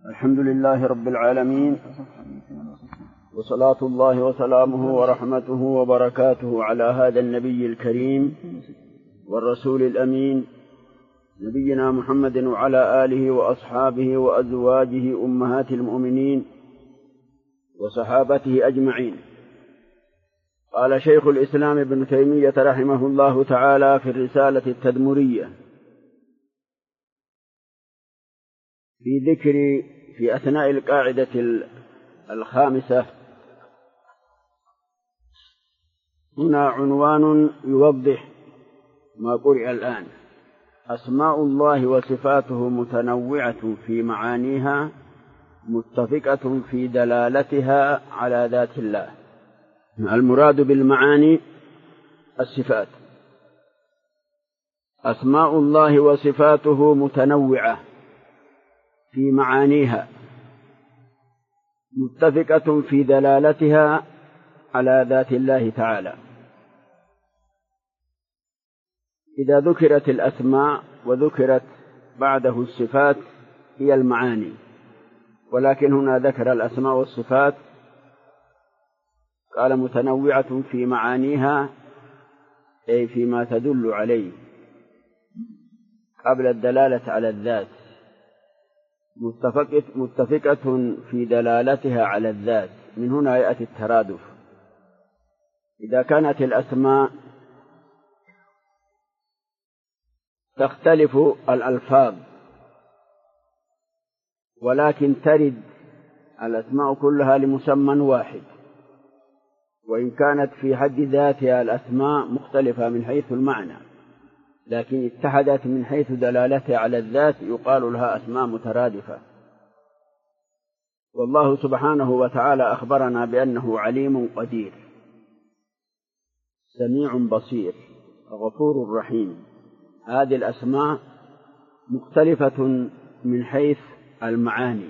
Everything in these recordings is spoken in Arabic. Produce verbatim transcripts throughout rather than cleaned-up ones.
الحمد لله رب العالمين، وصلاة الله وسلامه ورحمته وبركاته على هذا النبي الكريم والرسول الأمين نبينا محمد وعلى آله وأصحابه وأزواجه أمهات المؤمنين وصحابته أجمعين. قال شيخ الإسلام ابن تيمية رحمه الله تعالى في الرسالة التدمرية في ذكر في أثناء القاعدة الخامسة هنا عنوان يوضح ما قرئ الآن: أسماء الله وصفاته متنوعة في معانيها متفقة في دلالتها على ذات الله. المراد بالمعاني الصفات. أسماء الله وصفاته متنوعة في معانيها متفقة في دلالتها على ذات الله تعالى. إذا ذكرت الأسماء وذكرت بعده الصفات هي المعاني، ولكن هنا ذكر الأسماء والصفات قال متنوعة في معانيها، أي فيما تدل عليه قبل الدلالة على الذات، متفقة, متفقة في دلالتها على الذات. من هنا يأتي الترادف. إذا كانت الأسماء تختلف الألفاظ ولكن ترد الأسماء كلها لمسمى واحد، وإن كانت في حد ذاتها الأسماء مختلفة من حيث المعنى لكن اتحدت من حيث دلالتها على الذات، يقال لها أسماء مترادفة. والله سبحانه وتعالى أخبرنا بأنه عليم قدير، سميع بصير، غفور رحيم. هذه الأسماء مختلفة من حيث المعاني،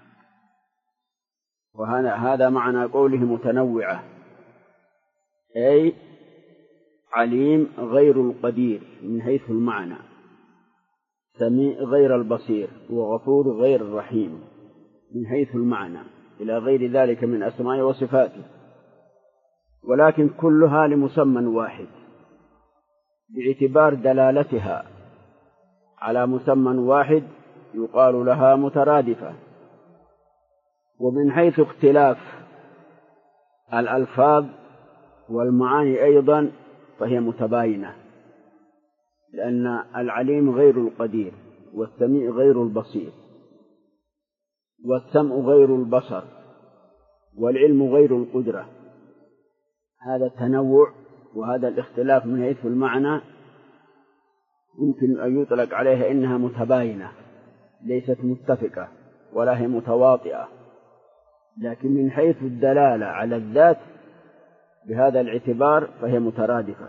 وهذا هذا معنى قوله متنوعة، أي عليم غير القدير من حيث المعنى، سميع غير البصير، وغفور غير الرحيم من حيث المعنى، إلى غير ذلك من أسماء وصفاته، ولكن كلها لمسمى واحد باعتبار دلالتها على مسمى واحد يقال لها مترادفة. ومن حيث اختلاف الألفاظ والمعاني أيضا فهي متباينة، لأن العليم غير القدير، والسميع غير البصير، والسمع غير البصر، والعلم غير القدرة. هذا التنوع وهذا الاختلاف من حيث المعنى يمكن أن يطلق عليها إنها متباينة، ليست متفقة ولا هي متواطئة، لكن من حيث الدلالة على الذات بهذا الاعتبار فهي مترادفة.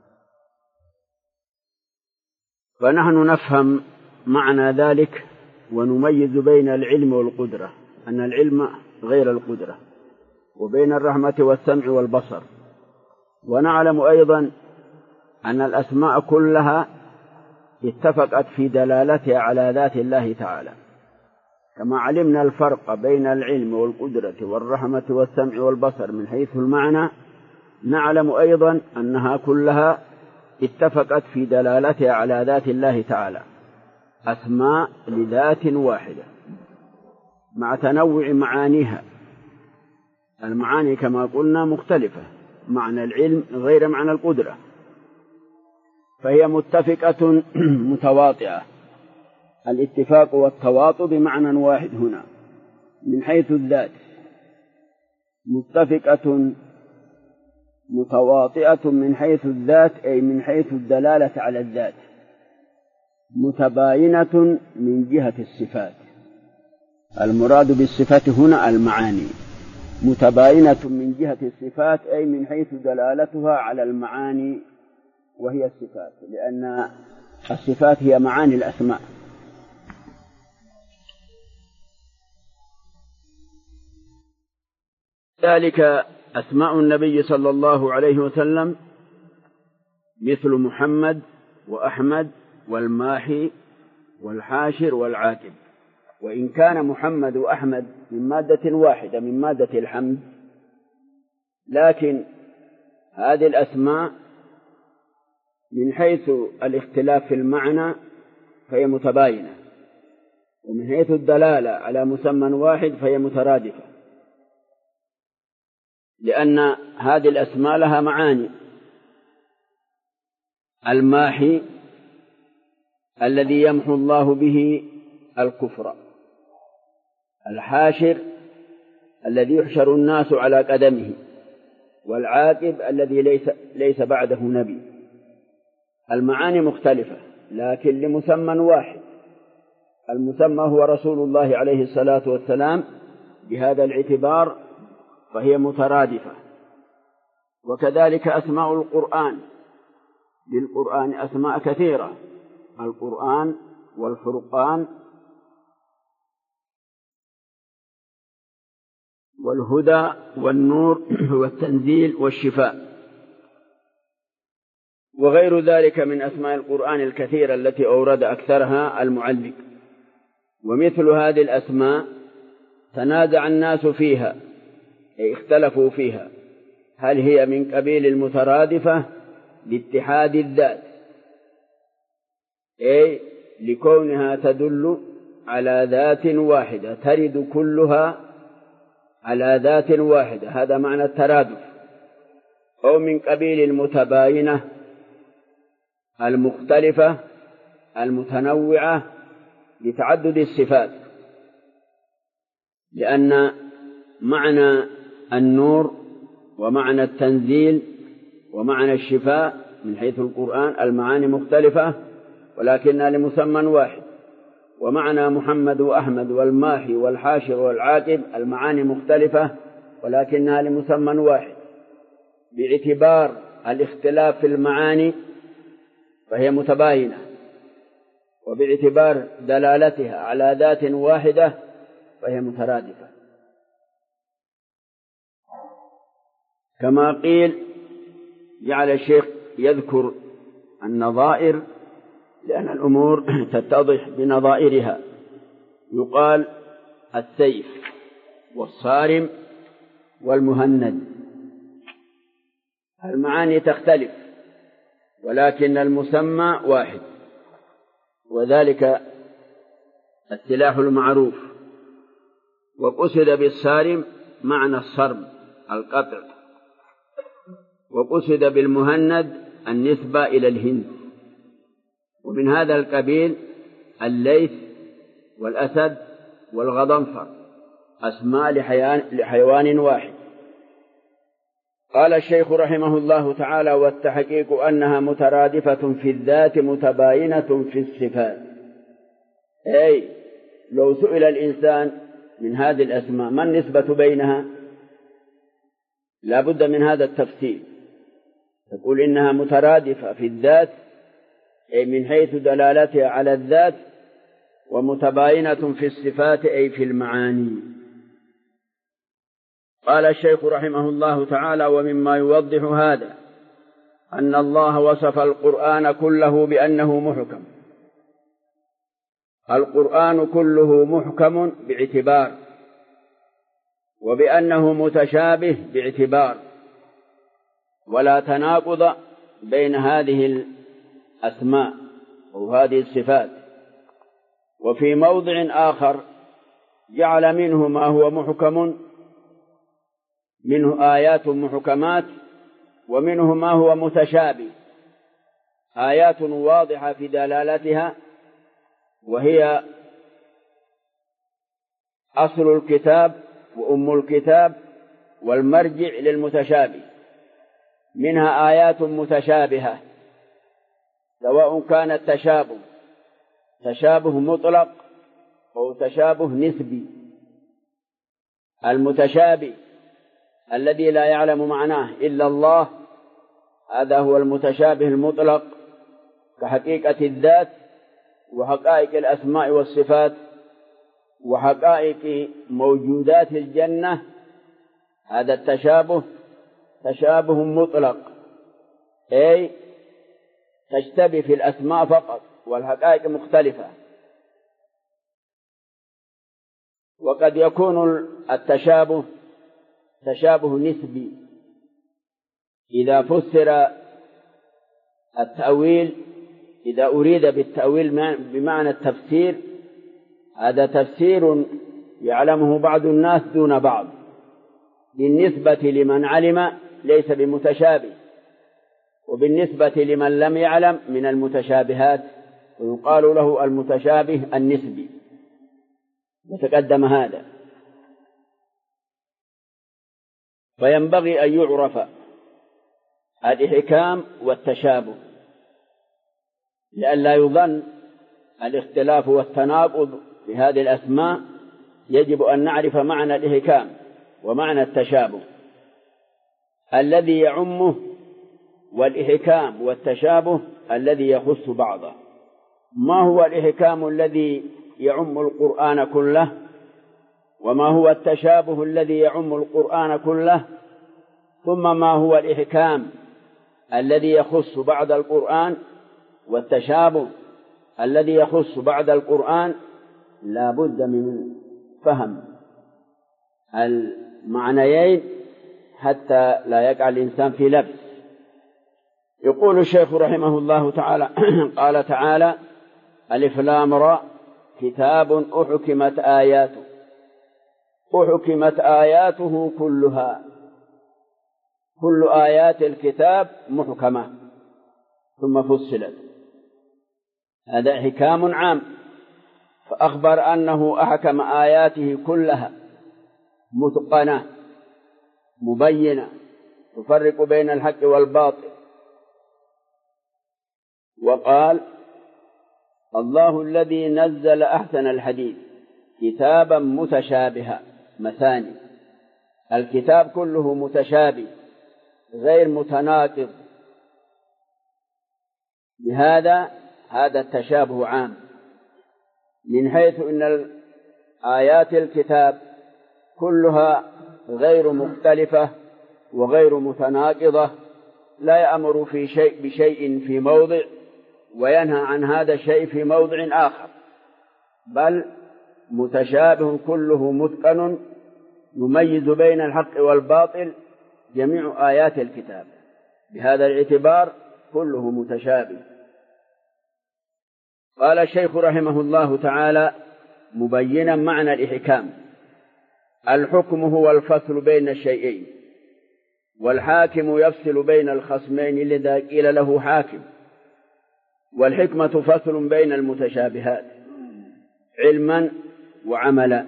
فنحن نفهم معنى ذلك ونميز بين العلم والقدرة، أن العلم غير القدرة، وبين الرحمة والسمع والبصر. ونعلم أيضا أن الأسماء كلها اتفقت في دلالتها على ذات الله تعالى، كما علمنا الفرق بين العلم والقدرة والرحمة والسمع والبصر من حيث المعنى، نعلم أيضا أنها كلها اتفقت في دلالتها على ذات الله تعالى، أسماء لذات واحدة مع تنوع معانيها. المعاني كما قلنا مختلفة، معنى العلم غير معنى القدرة، فهي متفقة متواطئة. الاتفاق والتواطؤ بمعنى واحد هنا من حيث الذات، متفقة متواطئة من حيث الذات، أي من حيث الدلالة على الذات، متباينة من جهة الصفات. المراد بالصفات هنا المعاني، متباينة من جهة الصفات أي من حيث دلالتها على المعاني وهي الصفات، لأن الصفات هي معاني الأسماء. ذلك أسماء النبي صلى الله عليه وسلم مثل محمد وأحمد والماحي والحاشر والعاقب، وإن كان محمد وأحمد من مادة واحدة من مادة الحمد، لكن هذه الأسماء من حيث الاختلاف في المعنى فهي متباينة، ومن حيث الدلالة على مسمى واحد فهي مترادفة، لأن هذه الأسماء لها معاني. الماحي الذي يمحو الله به الكفر، الحاشر الذي يحشر الناس على قدمه، والعاقب الذي ليس, ليس بعده نبي. المعاني مختلفة لكن لمسمى واحد، المسمى هو رسول الله عليه الصلاة والسلام. بهذا الاعتبار فهي مترادفة. وكذلك أسماء القرآن، للقرآن أسماء كثيرة: القرآن والفرقان والهدى والنور والتنزيل والشفاء، وغير ذلك من أسماء القرآن الكثيرة التي أورد أكثرها المعلق. ومثل هذه الأسماء تنازع الناس فيها، أي اختلفوا فيها، هل هي من قبيل المترادفة لاتحاد الذات، أي لكونها تدل على ذات واحدة، ترد كلها على ذات واحدة، هذا معنى الترادف، أو من قبيل المتباينة المختلفة المتنوعة لتعدد الصفات، لأن معنى النور ومعنى التنزيل ومعنى الشفاء من حيث القرآن المعاني مختلفة ولكنها لمسمى واحد. ومعنى محمد وأحمد والماحي والحاشر والعاقب المعاني مختلفة ولكنها لمسمى واحد. باعتبار الاختلاف في المعاني فهي متباينة، وباعتبار دلالتها على ذات واحدة فهي مترادفة. كما قيل جعل الشيخ يذكر النظائر لأن الأمور تتضح بنظائرها. يقال السيف والصارم والمهند، المعاني تختلف ولكن المسمى واحد، وذلك السلاح المعروف. وقصد بالصارم معنى الصرم القطع، وقصد بالمهند النسبة إلى الهند. ومن هذا القبيل الليث والأسد والغضنفر أسماء لحيوان واحد. قال الشيخ رحمه الله تعالى: والتحقيق أنها مترادفة في الذات متباينة في الصفات. أي لو سئل الإنسان من هذه الأسماء ما النسبة بينها، لا بد من هذا التفصيل. تقول إنها مترادفة في الذات، أي من حيث دلالتها على الذات، ومتباينة في الصفات أي في المعاني. قال الشيخ رحمه الله تعالى: ومما يوضح هذا أن الله وصف القرآن كله بأنه محكم. القرآن كله محكم باعتبار، وبأنه متشابه باعتبار، ولا تناقض بين هذه الأسماء وهذه الصفات. وفي موضع آخر جعل منه ما هو محكم، منه آيات محكمات، ومنه ما هو متشابه، آيات واضحة في دلالتها، وهي أصل الكتاب وأم الكتاب والمرجع للمتشابه. منها آيات متشابهة، سواء كان التشابه تشابه مطلق أو تشابه نسبي. المتشابه الذي لا يعلم معناه إلا الله، هذا هو المتشابه المطلق، كحقيقة الذات وحقائق الأسماء والصفات وحقائق موجودات الجنة. هذا التشابه تشابه مطلق، أي تشتبه في الأسماء فقط والحقائق مختلفة. وقد يكون التشابه تشابه نسبي إذا فسر التأويل، إذا أريد بالتأويل بمعنى التفسير، هذا تفسير يعلمه بعض الناس دون بعض، بالنسبة لمن علم ليس بمتشابه، وبالنسبة لمن لم يعلم من المتشابهات، ويقال له المتشابه النسبي، وتقدم هذا. فينبغي أن يعرف الإحكام والتشابه لئلا يظن الاختلاف والتناقض في هذه الأسماء. يجب أن نعرف معنى الإحكام ومعنى التشابه الذي يعمه، والإحكام والتشابه الذي يخص بعضه. ما هو الإحكام الذي يعم القرآن كله، وما هو التشابه الذي يعم القرآن كله، ثم ما هو الإحكام الذي يخص بعض القرآن، والتشابه الذي يخص بعض القرآن. لا بد من فهم المعنيين حتى لا يقع الإنسان في لبس. يقول الشيخ رحمه الله تعالى قال تعالى: ألف لام را كتاب أحكمت آياته. أحكمت آياته كلها، كل آيات الكتاب محكمة ثم فصلت، هذا حكام عام. فأخبر أنه أحكم آياته كلها متقنة مبينة تفرق بين الحق والباطل. وقال: الله الذي نزل أحسن الحديث كتابا متشابها مثاني. الكتاب كله متشابه غير متناقض، لهذا هذا التشابه عام، من حيث أن آيات الكتاب كلها غير مختلفة وغير متناقضة، لا يأمر في شيء بشيء في موضع وينهى عن هذا الشيء في موضع آخر، بل متشابه كله متقن يميز بين الحق والباطل جميع آيات الكتاب. بهذا الاعتبار كله متشابه. قال الشيخ رحمه الله تعالى مبينا معنى الإحكام: الحكم هو الفصل بين الشيئين، والحاكم يفصل بين الخصمين لذا قيل له حاكم. والحكمة فصل بين المتشابهات علما وعملا.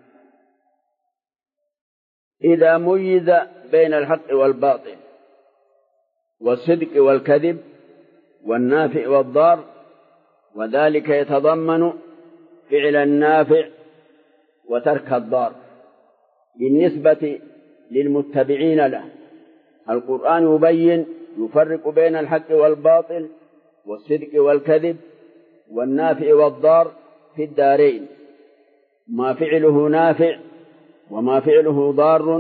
إذا ميز بين الحق والباطل والصدق والكذب والنافع والضار، وذلك يتضمن فعل النافع وترك الضار بالنسبة للمتبعين له. القرآن يبين يفرق بين الحق والباطل والصدق والكذب والنافع والضار في الدارين، ما فعله نافع وما فعله ضار.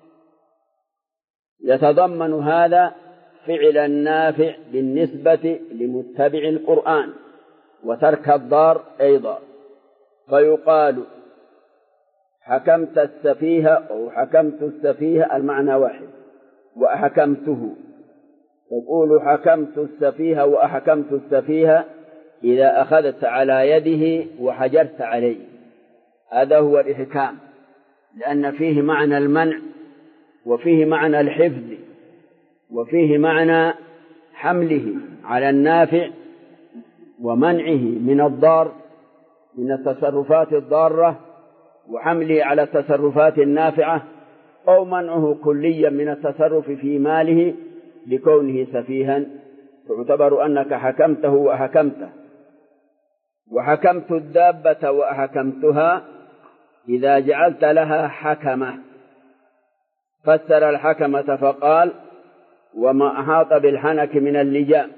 يتضمن هذا فعل النافع بالنسبة لمتبع القرآن وترك الضار أيضا. فيقال حكمت السفيه أو حكمت السفيه المعنى واحد، وأحكمته. تقول حكمت السفيه وأحكمت السفيه إذا أخذت على يده وحجرت عليه، هذا هو الإحكام، لأن فيه معنى المنع وفيه معنى الحفظ وفيه معنى حمله على النافع ومنعه من الضار من التصرفات الضارة، وحمله على التصرفات النافعة، أو منعه كليا من التصرف في ماله لكونه سفيها، تعتبر أنك حكمته وأحكمته. وحكمت الدابة وأحكمتها إذا جعلت لها حكمة. فسر الحكمة فقال: وما أحاط بالحنك من اللجام،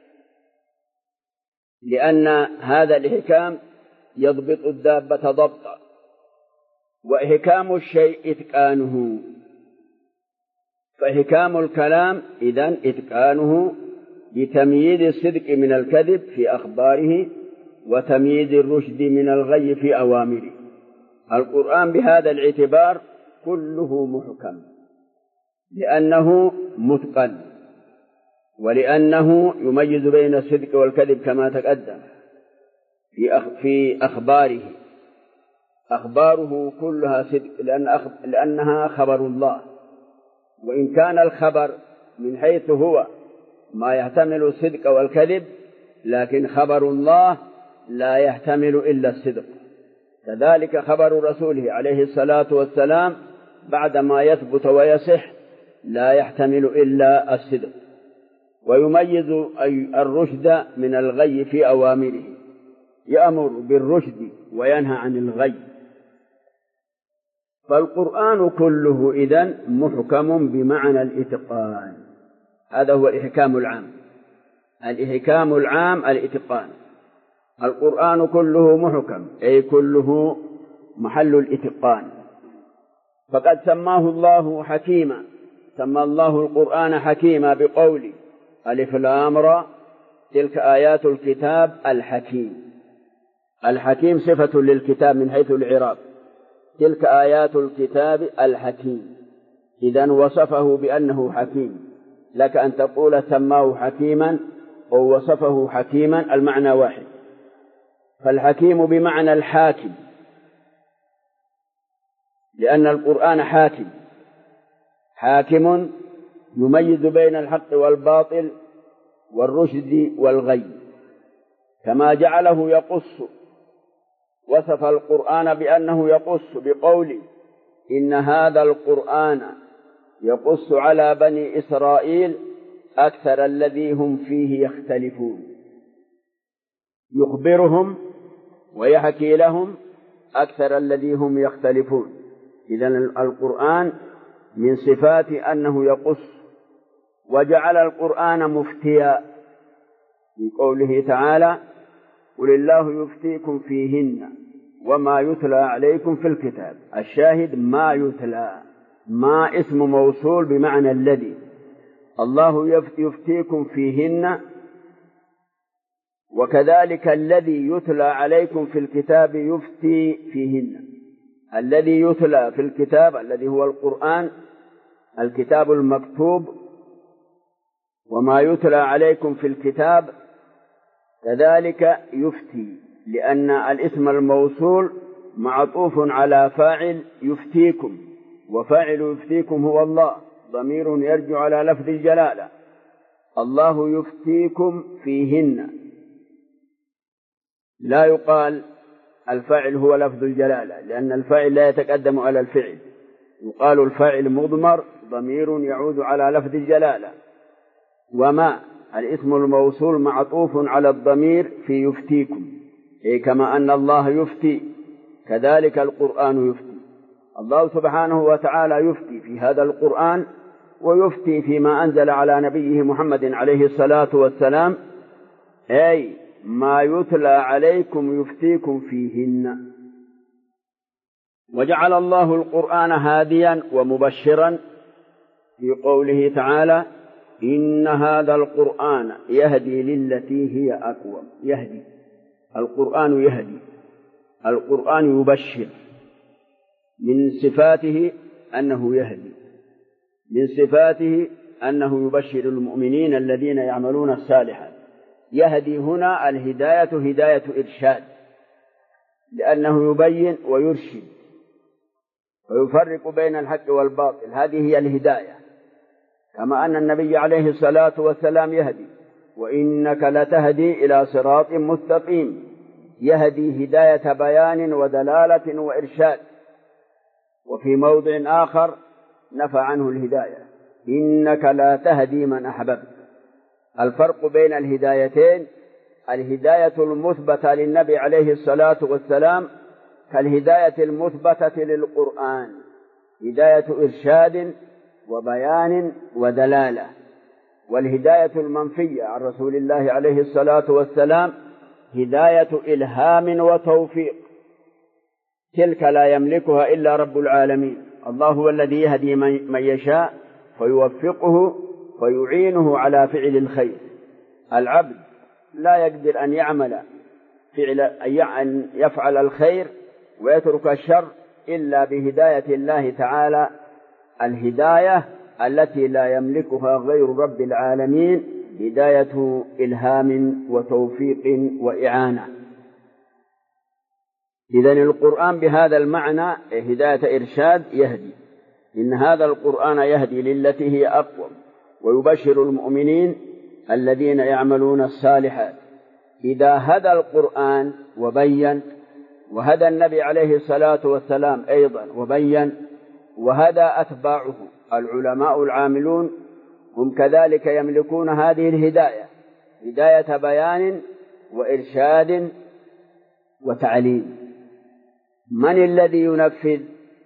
لأن هذا الإحكام يضبط الدابة ضبطا، وإحكام الشيء إتقانه. فإحكام الكلام إذن إتقانه بتمييز الصدق من الكذب في أخباره، وتمييز الرشد من الغي في أوامره. القرآن بهذا الاعتبار كله محكم، لأنه متقن، ولأنه يميز بين الصدق والكذب كما تقدم في أخباره. أخباره كلها صدق لأنها خبر الله، وإن كان الخبر من حيث هو ما يحتمل الصدق والكذب، لكن خبر الله لا يحتمل إلا الصدق. كذلك خبر رسوله عليه الصلاة والسلام بعدما يثبت ويصح لا يحتمل إلا الصدق، ويميز الرشد من الغي في أوامره، يأمر بالرشد وينهى عن الغي. فالقرآن كله إذن محكم بمعنى الإتقان، هذا هو الإحكام العام. الإحكام العام الإتقان. القرآن كله محكم أي كله محل الإتقان، فقد سماه الله حكيما، سمى الله القرآن حكيما بقوله ألف لام را تلك آيات الكتاب الحكيم. الحكيم صفة للكتاب من حيث الإعراب، تلك آيات الكتاب الحكيم، إذن وصفه بأنه حكيم. لك أن تقول سماه حكيما أو وصفه حكيما، المعنى واحد. فالحكيم بمعنى الحاكم، لأن القرآن حاكم، حاكم يميز بين الحق والباطل والرشد والغي، كما جعله يقص، وصف القرآن بأنه يقص بقوله إن هذا القرآن يقص على بني إسرائيل أكثر الذي هم فيه يختلفون، يخبرهم ويحكي لهم أكثر الذي هم يختلفون. إذن القرآن من صفات أنه يقص. وجعل القرآن مفتيا في قوله تعالى قل الله يفتيكم فيهن وما يتلى عليكم في الكتاب. الشاهد ما يتلى، ما اسم موصول بمعنى الذي. الله يفتيكم فيهن، وكذلك الذي يتلى عليكم في الكتاب يفتي فيهن. الذي يتلى في الكتاب الذي هو القرآن، الكتاب المكتوب، وما يتلى عليكم في الكتاب كذلك يفتي، لأن الاسم الموصول معطوف على فاعل يفتيكم، وفاعل يفتيكم هو الله، ضمير يرجع على لفظ الجلالة. الله يفتيكم فيهن، لا يقال الفاعل هو لفظ الجلالة، لأن الفاعل لا يتقدم على الفعل، يقال الفاعل مضمر ضمير يعود على لفظ الجلالة. وما الاسم الموصول معطوف على الضمير في يفتيكم، إيه كما أن الله يفتي كذلك القرآن يفتي. الله سبحانه وتعالى يفتي في هذا القرآن، ويفتي فيما أنزل على نبيه محمد عليه الصلاة والسلام، أي ما يتلى عليكم يفتيكم فيهن. وجعل الله القرآن هاديا ومبشرا في قوله تعالى إن هذا القرآن يهدي للتي هي أقوم. يهدي، القرآن يهدي، القرآن يبشر. من صفاته أنه يهدي، من صفاته أنه يبشر المؤمنين الذين يعملون الصالحات. يهدي هنا الهداية هداية إرشاد، لأنه يبين ويرشد ويفرق بين الحق والباطل، هذه هي الهداية. كما أن النبي عليه الصلاة والسلام يهدي، وإنك لتهدي إلى صراط مستقيم، يهدي هداية بيان ودلالة وإرشاد. وفي موضع آخر نفى عنه الهداية، إنك لا تهدي من أحببت. الفرق بين الهدايتين: الهداية المثبتة للنبي عليه الصلاة والسلام كالهداية المثبتة للقرآن، هداية إرشاد وبيان ودلالة. والهداية المنفية عن رسول الله عليه الصلاة والسلام هداية إلهام وتوفيق، تلك لا يملكها إلا رب العالمين. الله هو الذي يهدي من يشاء فيوفقه ويعينه على فعل الخير. العبد لا يقدر أن يعمل فعل أن يفعل الخير ويترك الشر إلا بهداية الله تعالى، الهداية التي لا يملكها غير رب العالمين، هداية إلهام وتوفيق وإعانة. إذن القرآن بهذا المعنى هداية إرشاد يهدي، إن هذا القرآن يهدي للتي هي أقوم، ويبشر المؤمنين الذين يعملون الصالحات. إذا هدى القرآن وبين، وهدى النبي عليه الصلاة والسلام أيضا وبين، وهدى أتباعه العلماء العاملون، هم كذلك يملكون هذه الهداية، هداية بيان وإرشاد وتعليم. من الذي ينفذ؟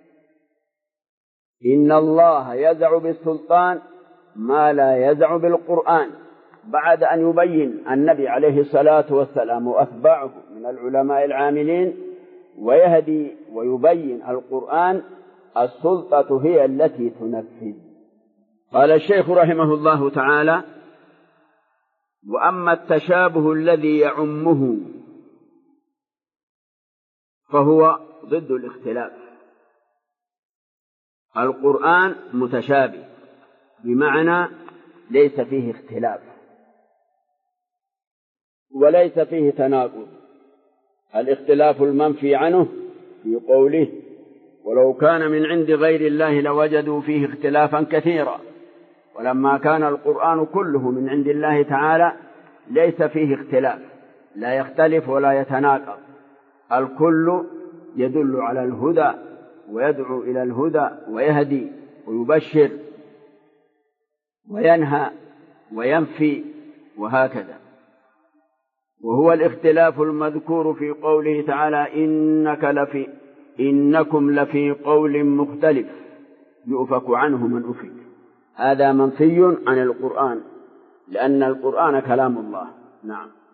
إن الله يزع بالسلطان ما لا يزع بالقرآن. بعد أن يبين النبي عليه الصلاة والسلام وأتباعه من العلماء العاملين ويهدي ويبين القرآن، السلطة هي التي تنفذ. قال الشيخ رحمه الله تعالى: وأما التشابه الذي يعمه فهو ضد الاختلاف. القرآن متشابه بمعنى ليس فيه اختلاف وليس فيه تناقض. الاختلاف المنفي عنه في قوله: ولو كان من عند غير الله لوجدوا فيه اختلافا كثيرا. ولما كان القرآن كله من عند الله تعالى ليس فيه اختلاف، لا يختلف ولا يتناقض، الكل يدل على الهدى ويدعو إلى الهدى ويهدي ويبشر وينهى وينفي وهكذا. وهو الاختلاف المذكور في قوله تعالى: إنك لفي إنكم لفي قول مختلف يؤفك عنه من أفك. هذا منفي عن القرآن، لأن القرآن كلام الله. نعم.